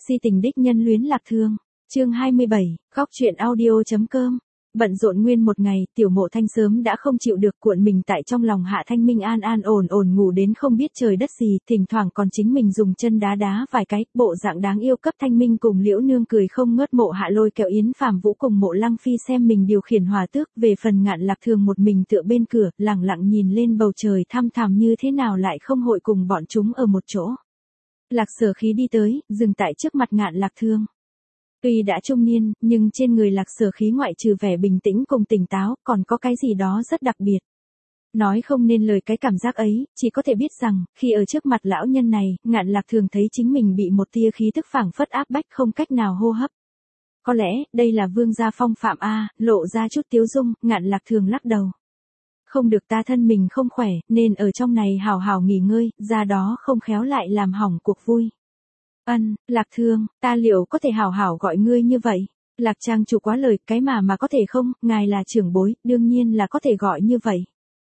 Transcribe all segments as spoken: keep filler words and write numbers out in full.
Si tình đích nhân luyến lạc thương. Chương hai mươi bảy, góc truyện audio.com. Bận rộn nguyên một ngày, Tiểu Mộ Thanh sớm đã không chịu được, cuộn mình tại trong lòng Hạ Thanh Minh an an ổn ổn ngủ đến không biết trời đất gì, thỉnh thoảng còn chính mình dùng chân đá đá vài cái, bộ dạng đáng yêu cấp Thanh Minh cùng Liễu Nương cười không ngớt. Mộ Hạ lôi kéo Yến Phàm Vũ cùng Mộ Lăng Phi xem mình điều khiển hòa tước, về phần Ngạn Lạc Thường một mình tựa bên cửa, lẳng lặng nhìn lên bầu trời thăm thẳm như thế nào lại không hội cùng bọn chúng ở một chỗ. Lạc Sở Khí đi tới, dừng tại trước mặt Ngạn Lạc Thường. Tuy đã trung niên, nhưng trên người Lạc Sở Khí ngoại trừ vẻ bình tĩnh cùng tỉnh táo, còn có cái gì đó rất đặc biệt. Nói không nên lời cái cảm giác ấy, chỉ có thể biết rằng, khi ở trước mặt lão nhân này, Ngạn Lạc Thường thấy chính mình bị một tia khí tức phảng phất áp bách không cách nào hô hấp. Có lẽ, đây là vương gia phong phạm a, lộ ra chút tiếu dung, Ngạn Lạc Thường lắc đầu. Không được, ta thân mình không khỏe, nên ở trong này hào hào nghỉ ngơi, ra đó không khéo lại làm hỏng cuộc vui. Ân, Lạc Thương, ta liệu có thể hảo hảo gọi ngươi như vậy? Lạc trang chủ quá lời, cái mà mà có thể không, ngài là trưởng bối, đương nhiên là có thể gọi như vậy.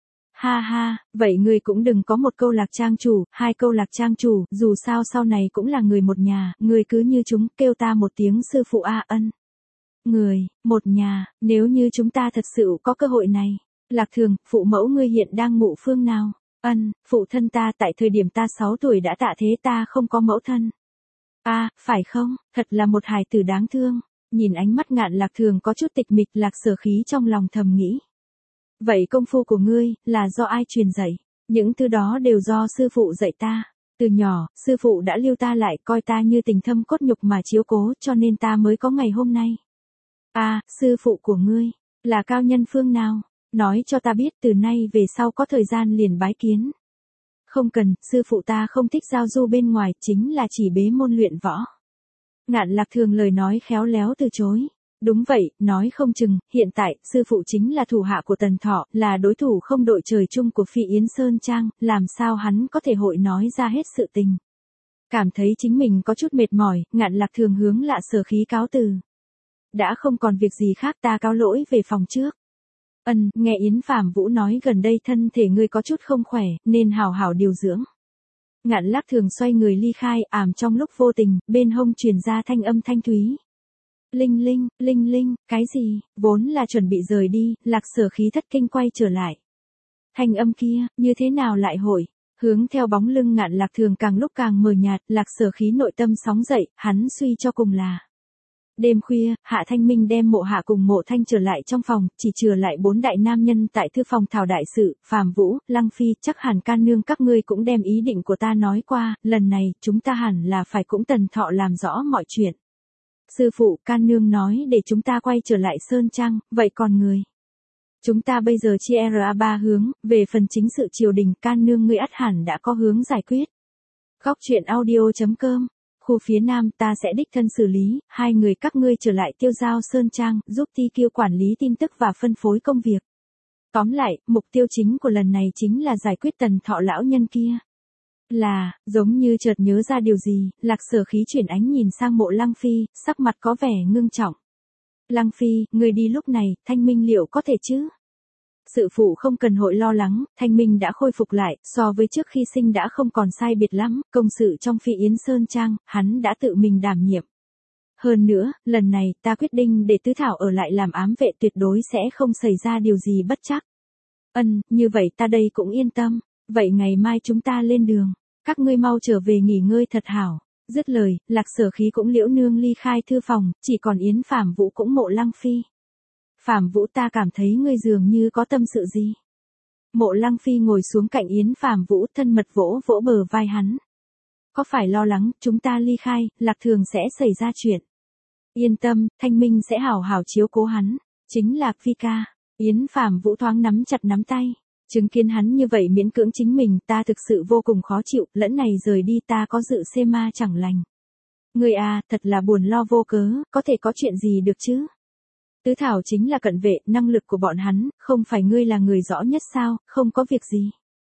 Ha ha, vậy ngươi cũng đừng có một câu Lạc trang chủ, hai câu Lạc trang chủ, dù sao sau này cũng là người một nhà, ngươi cứ như chúng, kêu ta một tiếng sư phụ a. Ân. Người, một nhà, nếu như chúng ta thật sự có cơ hội này. Lạc Thường, phụ mẫu ngươi hiện đang ngụ phương nào? Ân, phụ thân ta tại thời điểm ta sáu tuổi đã tạ thế, ta không có mẫu thân. A, à, phải không, thật là một hài tử đáng thương. Nhìn ánh mắt Ngạn Lạc Thường có chút tịch mịch, Lạc Sở Khí trong lòng thầm nghĩ. Vậy công phu của ngươi, là do ai truyền dạy? Những thứ đó đều do sư phụ dạy ta. Từ nhỏ, sư phụ đã lưu ta lại, coi ta như tình thâm cốt nhục mà chiếu cố, cho nên ta mới có ngày hôm nay. A, à, sư phụ của ngươi, là cao nhân phương nào? Nói cho ta biết, từ nay về sau có thời gian liền bái kiến. Không cần, sư phụ ta không thích giao du bên ngoài, chính là chỉ bế môn luyện võ. Ngạn Lạc Thường lời nói khéo léo từ chối. Đúng vậy, nói không chừng, hiện tại, sư phụ chính là thủ hạ của Tần Thọ, là đối thủ không đội trời chung của Phi Yến Sơn Trang, làm sao hắn có thể hội nói ra hết sự tình. Cảm thấy chính mình có chút mệt mỏi, Ngạn Lạc Thường hướng Lạc Sở Khí cáo từ. Đã không còn việc gì khác, ta cáo lỗi về phòng trước. Ân, nghe Yến Phàm Vũ nói gần đây thân thể ngươi có chút không khỏe, nên hào hào điều dưỡng. Ngạn Lạc Thường xoay người ly khai, ảm trong lúc vô tình, bên hông truyền ra thanh âm thanh thúy. Linh linh, linh linh, cái gì, vốn là chuẩn bị rời đi, Lạc Sở Khí thất kinh quay trở lại. Thanh âm kia, như thế nào lại hội? Hướng theo bóng lưng Ngạn Lạc Thường càng lúc càng mờ nhạt, Lạc Sở Khí nội tâm sóng dậy, hắn suy cho cùng là. Đêm khuya, Hạ Thanh Minh đem Mộ Hạ cùng Mộ Thanh trở lại trong phòng, chỉ chừa lại bốn đại nam nhân tại thư phòng thảo đại sự, Phàm Vũ, Lăng Phi, chắc hẳn Can Nương các ngươi cũng đem ý định của ta nói qua, lần này, chúng ta hẳn là phải cũng Tần Thọ làm rõ mọi chuyện. Sư phụ, Can Nương nói để chúng ta quay trở lại Sơn Trang, vậy còn người? Chúng ta bây giờ chia ra ba hướng, về phần chính sự triều đình, Can Nương ngươi ắt hẳn đã có hướng giải quyết. Góc truyện audio.com. Khu phía Nam ta sẽ đích thân xử lý, hai người các ngươi trở lại Tiêu Giao Sơn Trang, giúp Ti Kiêu quản lý tin tức và phân phối công việc. Tóm lại, mục tiêu chính của lần này chính là giải quyết Tần Thọ lão nhân kia. Là, giống như chợt nhớ ra điều gì, Lạc Sở Khí chuyển ánh nhìn sang Mộ Lăng Phi, sắc mặt có vẻ ngưng trọng. Lăng Phi, người đi lúc này, Thanh Minh liệu có thể chứ? Sự phụ không cần hội lo lắng, Thanh Minh đã khôi phục lại, so với trước khi sinh đã không còn sai biệt lắm, công sự trong Phi Yến Sơn Trang, hắn đã tự mình đảm nhiệm. Hơn nữa, lần này, ta quyết định để Tứ Thảo ở lại làm ám vệ, tuyệt đối sẽ không xảy ra điều gì bất trắc. Ân, như vậy ta đây cũng yên tâm, vậy ngày mai chúng ta lên đường, các ngươi mau trở về nghỉ ngơi thật hảo. Dứt lời, Lạc Sở Khí cũng Liễu Nương ly khai thư phòng, chỉ còn Yến Phàm Vũ cũng Mộ Lăng Phi. Phàm Vũ, ta cảm thấy ngươi dường như có tâm sự gì. Mộ Lăng Phi ngồi xuống cạnh Yến Phàm Vũ, thân mật vỗ vỗ bờ vai hắn. Có phải lo lắng, chúng ta ly khai, Lạc Thường sẽ xảy ra chuyện. Yên tâm, Thanh Minh sẽ hảo hảo chiếu cố hắn, chính là Phi ca. Yến Phàm Vũ thoáng nắm chặt nắm tay. Chứng kiến hắn như vậy miễn cưỡng chính mình, ta thực sự vô cùng khó chịu, lẫn này rời đi ta có dự xê ma chẳng lành. Ngươi à, thật là buồn lo vô cớ, có thể có chuyện gì được chứ? Tứ Thảo chính là cận vệ, năng lực của bọn hắn, không phải ngươi là người rõ nhất sao, không có việc gì.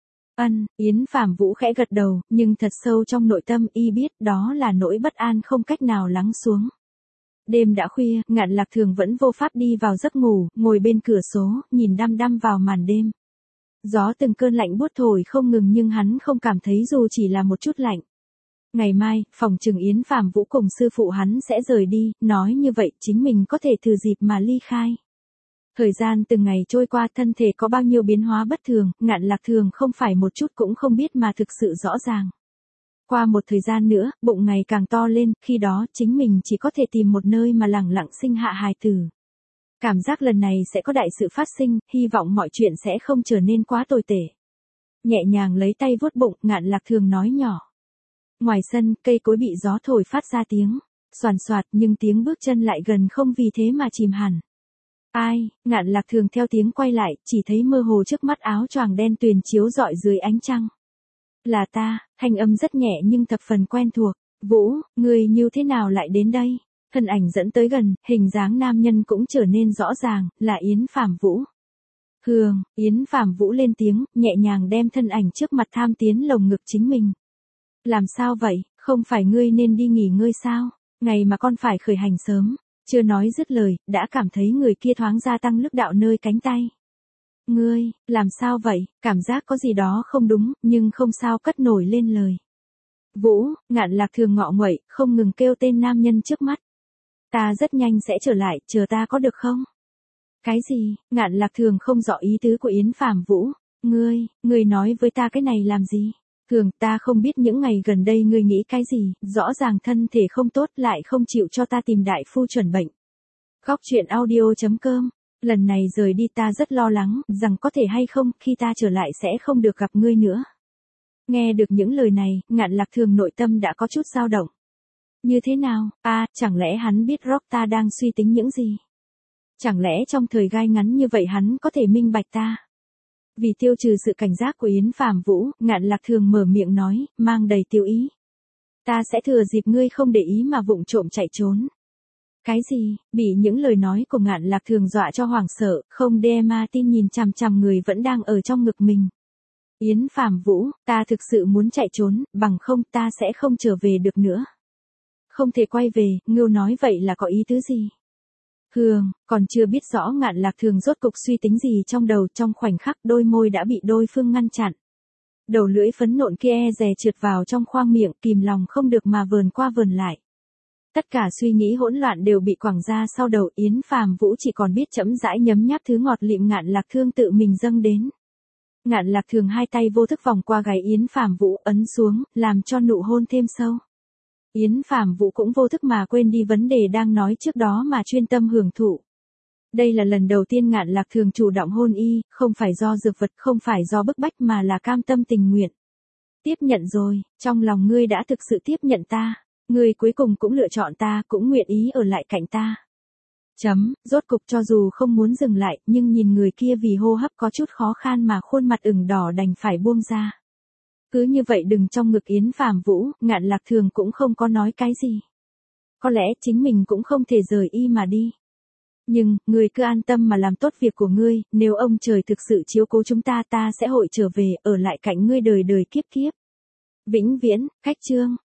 Ân, Yến Phàm Vũ khẽ gật đầu, nhưng thật sâu trong nội tâm y biết đó là nỗi bất an không cách nào lắng xuống. Đêm đã khuya, Ngạn Lạc Thường vẫn vô pháp đi vào giấc ngủ, ngồi bên cửa sổ, nhìn đăm đăm vào màn đêm. Gió từng cơn lạnh buốt thổi không ngừng nhưng hắn không cảm thấy dù chỉ là một chút lạnh. Ngày mai, phòng trừng Yến Phàm Vũ cùng sư phụ hắn sẽ rời đi, nói như vậy chính mình có thể thừa dịp mà ly khai. Thời gian từng ngày trôi qua, thân thể có bao nhiêu biến hóa bất thường, Ngạn Lạc Thường không phải một chút cũng không biết mà thực sự rõ ràng. Qua một thời gian nữa, bụng ngày càng to lên, khi đó chính mình chỉ có thể tìm một nơi mà lẳng lặng sinh hạ hài tử. Cảm giác lần này sẽ có đại sự phát sinh, hy vọng mọi chuyện sẽ không trở nên quá tồi tệ. Nhẹ nhàng lấy tay vuốt bụng, Ngạn Lạc Thường nói nhỏ. Ngoài sân, cây cối bị gió thổi phát ra tiếng xoàn xoạt, nhưng tiếng bước chân lại gần không vì thế mà chìm hẳn. Ai? Ngạn Lạc Thường theo tiếng quay lại, chỉ thấy mơ hồ trước mắt áo choàng đen tuyền chiếu rọi dưới ánh trăng. Là ta, thanh âm rất nhẹ nhưng thập phần quen thuộc. Vũ, người như thế nào lại đến đây? Thân ảnh dẫn tới gần, hình dáng nam nhân cũng trở nên rõ ràng, là Yến Phàm Vũ. Hương, Yến Phàm Vũ lên tiếng, nhẹ nhàng đem thân ảnh trước mặt tham tiến lồng ngực chính mình. Làm sao vậy, không phải ngươi nên đi nghỉ ngơi sao? Ngày mà con phải khởi hành sớm. Chưa nói dứt lời, đã cảm thấy người kia thoáng gia tăng lực đạo nơi cánh tay. Ngươi, làm sao vậy? Cảm giác có gì đó không đúng, nhưng không sao cất nổi lên lời. Vũ, Ngạn Lạc Thường ngọ nguậy, không ngừng kêu tên nam nhân trước mắt. Ta rất nhanh sẽ trở lại, chờ ta có được không? Cái gì? Ngạn Lạc Thường không rõ ý tứ của Yến Phàm Vũ. Ngươi, ngươi nói với ta cái này làm gì? Thường, ta không biết những ngày gần đây ngươi nghĩ cái gì, rõ ràng thân thể không tốt lại không chịu cho ta tìm đại phu chuẩn bệnh. Góc truyện audio chấm com, lần này rời đi ta rất lo lắng, rằng có thể hay không, khi ta trở lại sẽ không được gặp ngươi nữa. Nghe được những lời này, Ngạn Lạc Thường nội tâm đã có chút dao động. Như thế nào, a à, chẳng lẽ hắn biết Rock ta đang suy tính những gì? Chẳng lẽ trong thời gai ngắn như vậy hắn có thể minh bạch ta? Vì tiêu trừ sự cảnh giác của Yến Phàm Vũ, Ngạn Lạc Thường mở miệng nói, mang đầy tiêu ý. Ta sẽ thừa dịp ngươi không để ý mà vụng trộm chạy trốn. Cái gì? Bị những lời nói của Ngạn Lạc Thường dọa cho hoảng sợ, không đe ma tin nhìn chằm chằm người vẫn đang ở trong ngực mình. Yến Phàm Vũ, ta thực sự muốn chạy trốn, bằng không ta sẽ không trở về được nữa. Không thể quay về, Ngưu nói vậy là có ý tứ gì? Hương, còn chưa biết rõ Ngạn Lạc Thường rốt cục suy tính gì trong đầu, trong khoảnh khắc đôi môi đã bị đối phương ngăn chặn. Đầu lưỡi phấn nộn kia e dè trượt vào trong khoang miệng, kìm lòng không được mà vờn qua vờn lại. Tất cả suy nghĩ hỗn loạn đều bị quẳng ra sau đầu, Yến Phàm Vũ chỉ còn biết chậm rãi nhấm nháp thứ ngọt lịm Ngạn Lạc Thường tự mình dâng đến. Ngạn Lạc Thường hai tay vô thức vòng qua gáy Yến Phàm Vũ, ấn xuống, làm cho nụ hôn thêm sâu. Yến Phàm Vũ cũng vô thức mà quên đi vấn đề đang nói trước đó mà chuyên tâm hưởng thụ. Đây là lần đầu tiên Ngạn Lạc Thường chủ động hôn y, không phải do dược vật, không phải do bức bách mà là cam tâm tình nguyện. Tiếp nhận rồi, trong lòng ngươi đã thực sự tiếp nhận ta, ngươi cuối cùng cũng lựa chọn ta, cũng nguyện ý ở lại cạnh ta. Chấm, rốt cục cho dù không muốn dừng lại, nhưng nhìn người kia vì hô hấp có chút khó khăn mà khuôn mặt ửng đỏ đành phải buông ra. Cứ như vậy đừng trong ngực Yến Phàm Vũ, Ngạn Lạc Thường cũng không có nói cái gì. Có lẽ chính mình cũng không thể rời y mà đi. Nhưng, ngươi cứ an tâm mà làm tốt việc của ngươi, nếu ông trời thực sự chiếu cố chúng ta ta sẽ hội trở về, ở lại cạnh ngươi đời đời kiếp kiếp. Vĩnh viễn, khách chương.